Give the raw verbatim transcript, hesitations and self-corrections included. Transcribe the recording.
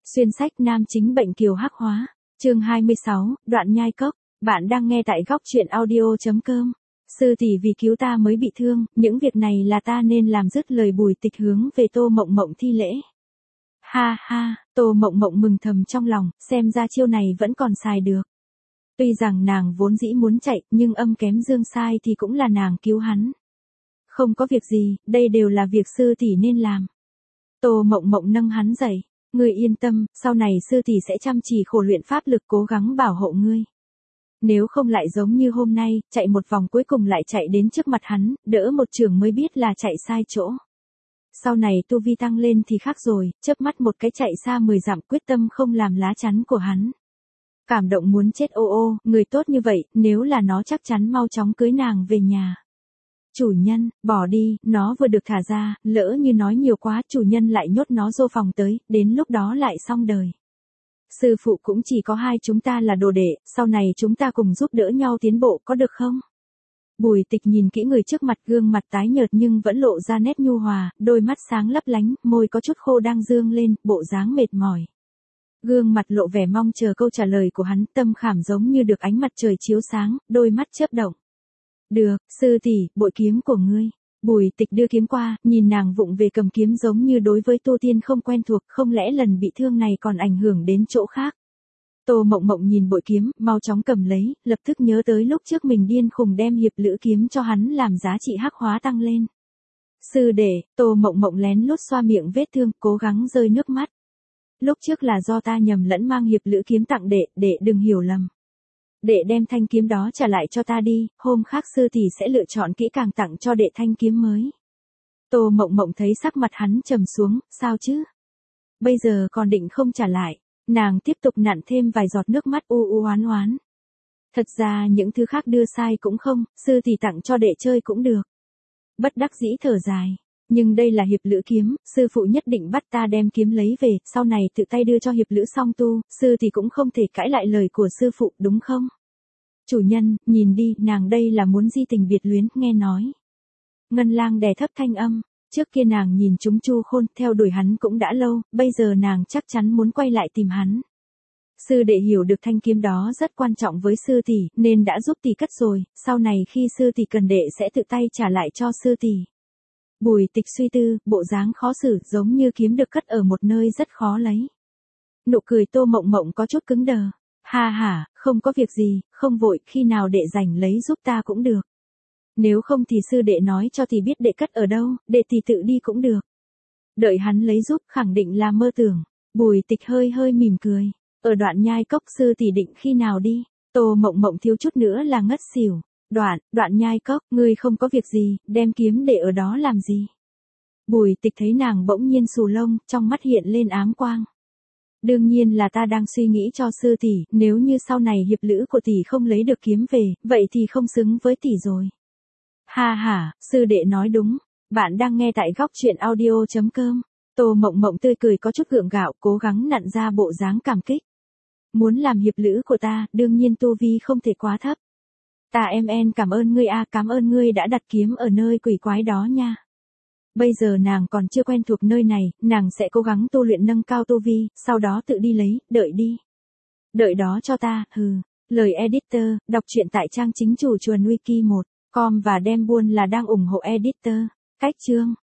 Xuyên sách nam chính bệnh kiều hắc hóa. Chương hai mươi sáu, đoạn nhai cốc. Bạn đang nghe tại góc truyện audio chấm com. Sư tỷ vì cứu ta mới bị thương, những việc này là ta nên làm, dứt lời Bùi Tịch hướng về Tô Mộng Mộng thi lễ. Ha ha, Tô Mộng Mộng mừng thầm trong lòng, xem ra chiêu này vẫn còn xài được. Tuy rằng nàng vốn dĩ muốn chạy, nhưng âm kém dương sai thì cũng là nàng cứu hắn. Không có việc gì, đây đều là việc sư tỷ nên làm. Tô Mộng Mộng nâng hắn dậy. Ngươi yên tâm, sau này sư tỷ sẽ chăm chỉ khổ luyện pháp lực, cố gắng bảo hộ ngươi. Nếu không lại giống như hôm nay, chạy một vòng cuối cùng lại chạy đến trước mặt hắn, đỡ một chưởng mới biết là chạy sai chỗ. Sau này tu vi tăng lên thì khác rồi, chớp mắt một cái chạy xa mười dặm, quyết tâm không làm lá chắn của hắn. Cảm động muốn chết. Ô ô, người tốt như vậy, nếu là nó chắc chắn mau chóng cưới nàng về nhà. Chủ nhân, bỏ đi, nó vừa được thả ra, lỡ như nói nhiều quá, chủ nhân lại nhốt nó vô phòng tới, đến lúc đó lại xong đời. Sư phụ cũng chỉ có hai chúng ta là đồ đệ, sau này chúng ta cùng giúp đỡ nhau tiến bộ, có được không? Bùi Tịch nhìn kỹ người trước mặt, gương mặt tái nhợt nhưng vẫn lộ ra nét nhu hòa, đôi mắt sáng lấp lánh, môi có chút khô đang dương lên, bộ dáng mệt mỏi. Gương mặt lộ vẻ mong chờ câu trả lời của hắn, tâm khảm giống như được ánh mặt trời chiếu sáng, đôi mắt chớp động. Được, sư tỷ, bội kiếm của ngươi. Bùi Tịch đưa kiếm qua, nhìn nàng vụng về cầm kiếm giống như đối với tu tiên không quen thuộc, không lẽ lần bị thương này còn ảnh hưởng đến chỗ khác. Tô Mộng Mộng nhìn bội kiếm, mau chóng cầm lấy, lập tức nhớ tới lúc trước mình điên khùng đem hiệp lữ kiếm cho hắn làm giá trị hắc hóa tăng lên. Sư đệ, Tô Mộng Mộng lén lút xoa miệng vết thương, cố gắng rơi nước mắt. Lúc trước là do ta nhầm lẫn mang hiệp lữ kiếm tặng đệ, đệ đừng hiểu lầm. Đệ đem thanh kiếm đó trả lại cho ta đi, hôm khác sư tỷ sẽ lựa chọn kỹ càng tặng cho đệ thanh kiếm mới. Tô Mộng Mộng thấy sắc mặt hắn trầm xuống, sao chứ? Bây giờ còn định không trả lại, nàng tiếp tục nặn thêm vài giọt nước mắt u u oán oán. Thật ra những thứ khác đưa sai cũng không, sư tỷ tặng cho đệ chơi cũng được. Bất đắc dĩ thở dài, nhưng đây là hiệp lữ kiếm, sư phụ nhất định bắt ta đem kiếm lấy về, sau này tự tay đưa cho hiệp lữ song tu, sư tỷ cũng không thể cãi lại lời của sư phụ, đúng không? Chủ nhân, nhìn đi, nàng đây là muốn di tình biệt luyến, nghe nói. Ngân Lang đè thấp thanh âm, trước kia nàng nhìn chúng Chu Khôn, theo đuổi hắn cũng đã lâu, bây giờ nàng chắc chắn muốn quay lại tìm hắn. Sư đệ hiểu được thanh kiếm đó rất quan trọng với sư tỷ, nên đã giúp tỷ cất rồi, sau này khi sư tỷ cần đệ sẽ tự tay trả lại cho sư tỷ. Bùi Tịch suy tư, bộ dáng khó xử, giống như kiếm được cất ở một nơi rất khó lấy. Nụ cười Tô Mộng Mộng có chút cứng đờ. Ha ha, không có việc gì, không vội, khi nào đệ rảnh lấy giúp ta cũng được. Nếu không thì sư đệ nói cho tỷ biết đệ cất ở đâu, đệ tỷ tự đi cũng được. Đợi hắn lấy giúp, khẳng định là mơ tưởng. Bùi Tịch hơi hơi mỉm cười. Ở đoạn nhai cốc sư tỷ định khi nào đi? Tô Mộng Mộng thiếu chút nữa là ngất xỉu. Đoạn, đoạn nhai cốc, ngươi không có việc gì, đem kiếm để ở đó làm gì? Bùi Tịch thấy nàng bỗng nhiên xù lông, trong mắt hiện lên ám quang. Đương nhiên là ta đang suy nghĩ cho sư tỷ, nếu như sau này hiệp lữ của tỷ không lấy được kiếm về, vậy thì không xứng với tỷ rồi. Ha ha, sư đệ nói đúng, bạn đang nghe tại góc truyện audio chấm com. Tô Mộng Mộng tươi cười có chút gượng gạo, cố gắng nặn ra bộ dáng cảm kích. Muốn làm hiệp lữ của ta, đương nhiên tu vi không thể quá thấp. Ta em en cảm ơn ngươi a, cảm ơn ngươi đã đặt kiếm ở nơi quỷ quái đó nha. Bây giờ nàng còn chưa quen thuộc nơi này, nàng sẽ cố gắng tu luyện nâng cao tu vi, sau đó tự đi lấy, đợi đi. Đợi đó cho ta, hừ. Lời editor, đọc truyện tại trang chính chủ chuồn wiki một chấm com và đem buôn là đang ủng hộ editor. Cách chương.